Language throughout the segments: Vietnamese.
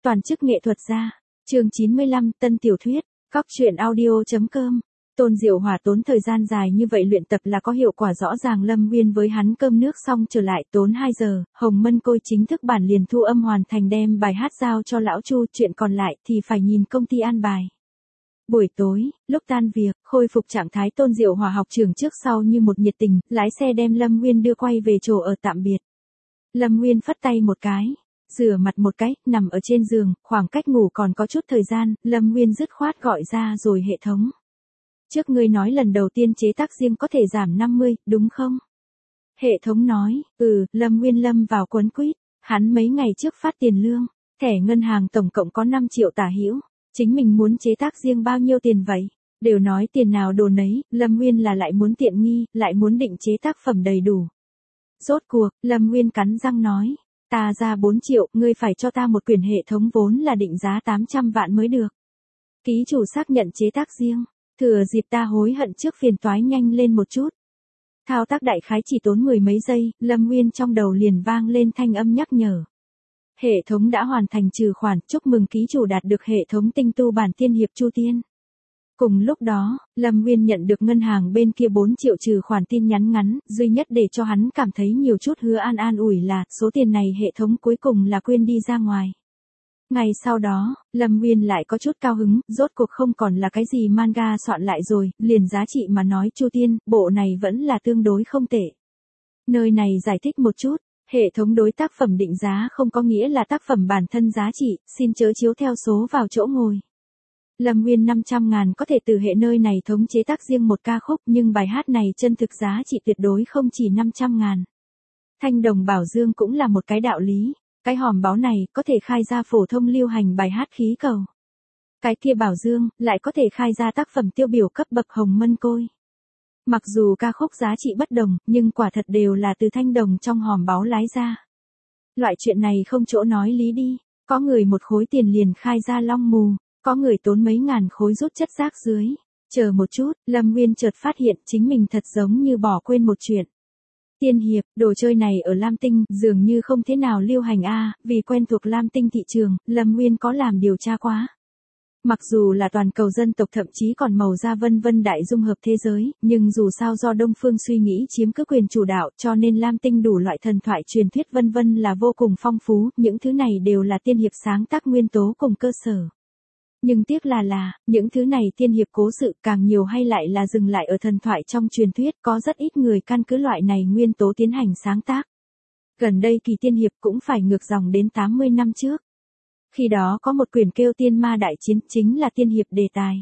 Toàn chức nghệ thuật gia. Chương 95, tân tiểu thuyết. Góc truyện audio.com. Tôn Diệu Hòa tốn thời gian dài như vậy luyện tập là có hiệu quả rõ ràng. Lâm Nguyên với hắn cơm nước xong trở lại tốn 2 giờ, Hồng Mân Côi chính thức bản liền thu âm hoàn thành đem bài hát giao cho lão Chu, chuyện còn lại thì phải nhìn công ty an bài. Buổi tối, lúc tan việc, khôi phục trạng thái Tôn Diệu Hòa học trường trước sau như một nhiệt tình, lái xe đem Lâm Nguyên đưa quay về chỗ ở tạm biệt. Lâm Nguyên phất tay một cái, rửa mặt một cái, nằm ở trên giường, khoảng cách ngủ còn có chút thời gian, Lâm Nguyên dứt khoát gọi ra rồi hệ thống. Trước ngươi nói lần đầu tiên chế tác riêng có thể giảm 50, đúng không? Hệ thống nói, Lâm Nguyên lâm vào quấn quýt, hắn mấy ngày trước phát tiền lương, thẻ ngân hàng tổng cộng có 5 triệu tả hữu, chính mình muốn chế tác riêng bao nhiêu tiền vậy? Đều nói tiền nào đồ nấy, Lâm Nguyên là lại muốn tiện nghi, lại muốn định chế tác phẩm đầy đủ. Rốt cuộc, Lâm Nguyên cắn răng nói, ta ra 4 triệu, ngươi phải cho ta một quyển hệ thống vốn là định giá 800 vạn mới được. Ký chủ xác nhận chế tác riêng, thừa dịp ta hối hận trước phiền toái nhanh lên một chút. Thao tác đại khái chỉ tốn 10 mấy giây, Lâm Nguyên trong đầu liền vang lên thanh âm nhắc nhở. Hệ thống đã hoàn thành trừ khoản, chúc mừng ký chủ đạt được hệ thống tinh tu bản tiên hiệp Chu Tiên. Cùng lúc đó, Lâm Nguyên nhận được ngân hàng bên kia 4 triệu trừ khoản tin nhắn ngắn, duy nhất để cho hắn cảm thấy nhiều chút hứa an ủi là, số tiền này hệ thống cuối cùng là quên đi ra ngoài. Ngày sau đó, Lâm Nguyên lại có chút cao hứng, rốt cuộc không còn là cái gì manga soạn lại rồi, liền giá trị mà nói Chu Tiên, bộ này vẫn là tương đối không tệ. Nơi này giải thích một chút, hệ thống đối tác phẩm định giá không có nghĩa là tác phẩm bản thân giá trị, xin chớ chiếu theo số vào chỗ ngồi. Lâm Nguyên 500.000 có thể từ hệ nơi này thống chế tác riêng một ca khúc, nhưng bài hát này chân thực giá trị tuyệt đối không chỉ 500.000. Thanh đồng bảo dương cũng là một cái đạo lý, cái hòm báo này có thể khai ra phổ thông lưu hành bài hát khí cầu. Cái kia bảo dương lại có thể khai ra tác phẩm tiêu biểu cấp bậc Hồng Mân Côi. Mặc dù ca khúc giá trị bất đồng, nhưng quả thật đều là từ thanh đồng trong hòm báo lái ra. Loại chuyện này không chỗ nói lý đi, có người một khối tiền liền khai ra long mù. Có người tốn mấy ngàn khối rút chất rác dưới. Chờ một chút, Lâm Nguyên chợt phát hiện chính mình thật giống như bỏ quên một chuyện. Tiên hiệp, đồ chơi này ở Lam Tinh dường như không thế nào lưu hành vì quen thuộc Lam Tinh thị trường, Lâm Nguyên có làm điều tra quá. Mặc dù là toàn cầu dân tộc thậm chí còn màu da vân vân đại dung hợp thế giới, nhưng dù sao do Đông Phương suy nghĩ chiếm cứ quyền chủ đạo cho nên Lam Tinh đủ loại thần thoại truyền thuyết vân vân là vô cùng phong phú, những thứ này đều là tiên hiệp sáng tác nguyên tố cùng cơ sở. Nhưng tiếc là, những thứ này tiên hiệp cố sự càng nhiều hay lại là dừng lại ở thần thoại trong truyền thuyết, có rất ít người căn cứ loại này nguyên tố tiến hành sáng tác. Gần đây kỳ tiên hiệp cũng phải ngược dòng đến 80 năm trước. Khi đó có một quyển kêu Tiên Ma Đại Chiến chính là tiên hiệp đề tài.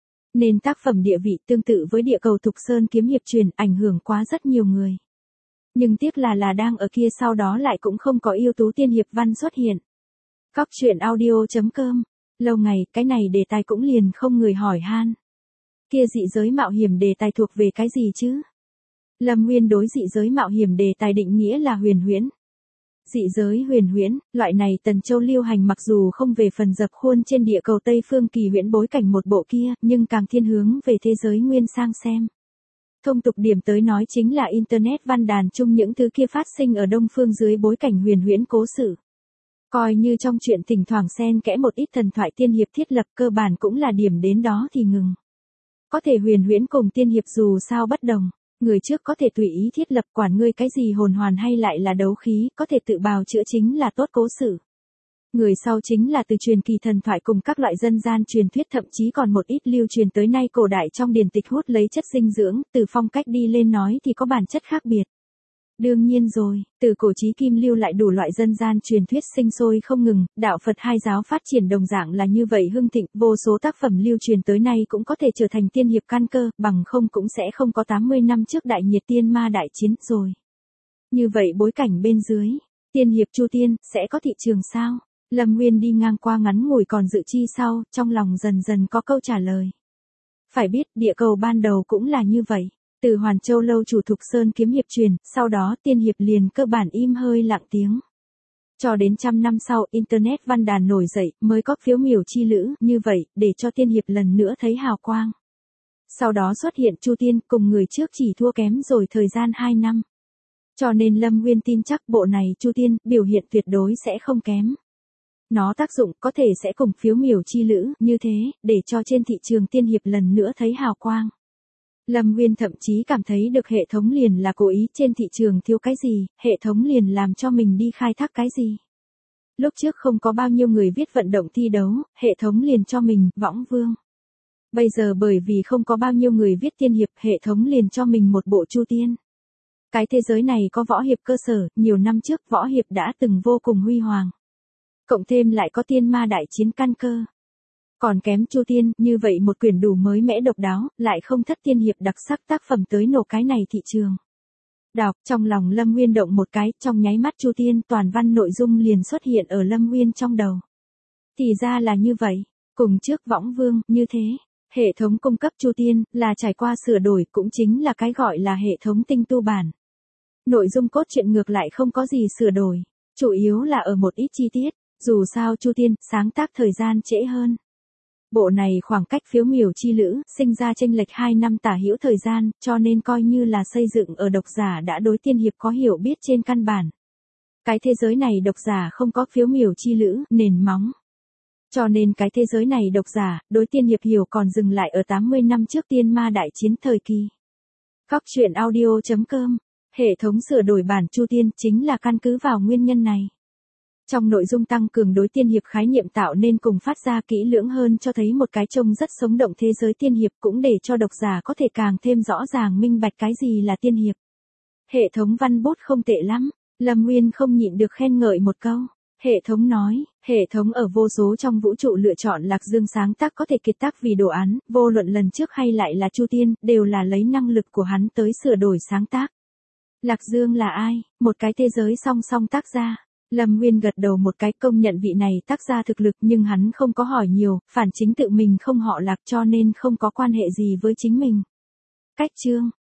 Nên tác phẩm địa vị tương tự với địa cầu Thục Sơn kiếm hiệp truyền ảnh hưởng quá rất nhiều người. Nhưng tiếc là đang ở kia sau đó lại cũng không có ưu tú tiên hiệp văn xuất hiện. Góc truyện audio.com. Lâu ngày, cái này đề tài cũng liền không người hỏi han. Kia dị giới mạo hiểm đề tài thuộc về cái gì chứ? Lâm Nguyên đối dị giới mạo hiểm đề tài định nghĩa là huyền huyễn. Dị giới huyền huyễn, loại này Tần Châu lưu hành mặc dù không về phần dập khuôn trên địa cầu Tây phương kỳ huyễn bối cảnh một bộ kia, nhưng càng thiên hướng về thế giới nguyên sang xem. Thông tục điểm tới nói chính là Internet văn đàn chung những thứ kia phát sinh ở Đông phương dưới bối cảnh huyền huyễn cố sự. Coi như trong chuyện thỉnh thoảng xen kẽ một ít thần thoại tiên hiệp thiết lập cơ bản cũng là điểm đến đó thì ngừng. Có thể huyền huyễn cùng tiên hiệp dù sao bất đồng, người trước có thể tùy ý thiết lập quản ngươi cái gì hồn hoàn hay lại là đấu khí, có thể tự bào chữa chính là tốt cố sự. Người sau chính là từ truyền kỳ thần thoại cùng các loại dân gian truyền thuyết thậm chí còn một ít lưu truyền tới nay cổ đại trong điển tịch hút lấy chất dinh dưỡng, từ phong cách đi lên nói thì có bản chất khác biệt. Đương nhiên rồi, từ cổ chí kim lưu lại đủ loại dân gian truyền thuyết sinh sôi không ngừng, đạo Phật hai giáo phát triển đồng dạng là như vậy hưng thịnh, vô số tác phẩm lưu truyền tới nay cũng có thể trở thành tiên hiệp căn cơ, bằng không cũng sẽ không có 80 năm trước đại nhiệt tiên ma đại chiến rồi. Như vậy bối cảnh bên dưới, tiên hiệp Chu Tiên, sẽ có thị trường sao? Lâm Nguyên đi ngang qua ngắn ngủi còn dự chi sau, trong lòng dần dần có câu trả lời. Phải biết, địa cầu ban đầu cũng là như vậy. Từ Hoàn Châu lâu chủ Thục Sơn kiếm hiệp truyền, sau đó tiên hiệp liền cơ bản im hơi lặng tiếng. Cho đến trăm năm sau, Internet văn đàn nổi dậy, mới có phiếu miểu chi lữ, như vậy, để cho tiên hiệp lần nữa thấy hào quang. Sau đó xuất hiện Chu Tiên, cùng người trước chỉ thua kém rồi thời gian 2 năm. Cho nên Lâm Nguyên tin chắc bộ này Chu Tiên, biểu hiện tuyệt đối sẽ không kém. Nó tác dụng có thể sẽ cùng phiếu miểu chi lữ như thế, để cho trên thị trường tiên hiệp lần nữa thấy hào quang. Lâm Nguyên thậm chí cảm thấy được hệ thống liền là cố ý trên thị trường thiếu cái gì, hệ thống liền làm cho mình đi khai thác cái gì. Lúc trước không có bao nhiêu người viết vận động thi đấu, hệ thống liền cho mình, võng vương. Bây giờ bởi vì không có bao nhiêu người viết tiên hiệp, hệ thống liền cho mình một bộ Chu Tiên. Cái thế giới này có võ hiệp cơ sở, nhiều năm trước võ hiệp đã từng vô cùng huy hoàng. Cộng thêm lại có tiên ma đại chiến căn cơ. Còn kém Chu Tiên, như vậy một quyển đủ mới mẽ độc đáo, lại không thất tiên hiệp đặc sắc tác phẩm tới nổ cái này thị trường. Đọc, trong lòng Lâm Nguyên động một cái, trong nháy mắt Chu Tiên toàn văn nội dung liền xuất hiện ở Lâm Nguyên trong đầu. Thì ra là như vậy, cùng trước võng vương, như thế. Hệ thống cung cấp Chu Tiên, là trải qua sửa đổi cũng chính là cái gọi là hệ thống tinh tu bản. Nội dung cốt truyện ngược lại không có gì sửa đổi, chủ yếu là ở một ít chi tiết, dù sao Chu Tiên, sáng tác thời gian trễ hơn. Bộ này khoảng cách phiếu miểu chi lữ, sinh ra chênh lệch 2 năm tả hữu thời gian, cho nên coi như là xây dựng ở độc giả đã đối tiên hiệp có hiểu biết trên căn bản. Cái thế giới này độc giả không có phiếu miểu chi lữ, nền móng. Cho nên cái thế giới này độc giả, đối tiên hiệp hiểu còn dừng lại ở 80 năm trước tiên ma đại chiến thời kỳ. Góc truyện audio.com, hệ thống sửa đổi bản Chu Tiên chính là căn cứ vào nguyên nhân này. Trong nội dung tăng cường đối tiên hiệp khái niệm tạo nên cùng phát ra kỹ lưỡng hơn cho thấy một cái trông rất sống động thế giới tiên hiệp cũng để cho độc giả có thể càng thêm rõ ràng minh bạch cái gì là tiên hiệp. Hệ thống văn bút không tệ lắm, Lâm Nguyên không nhịn được khen ngợi một câu. Hệ thống nói, hệ thống ở vô số trong vũ trụ lựa chọn Lạc Dương sáng tác có thể kiệt tác vì đồ án, vô luận lần trước hay lại là Chu Tiên, đều là lấy năng lực của hắn tới sửa đổi sáng tác. Lạc Dương là ai? Một cái thế giới song song tác gia. Lâm Nguyên gật đầu một cái, công nhận vị này tác gia thực lực, nhưng hắn không có hỏi nhiều, phản chính tự mình không họ Lạc cho nên không có quan hệ gì với chính mình. Cách chương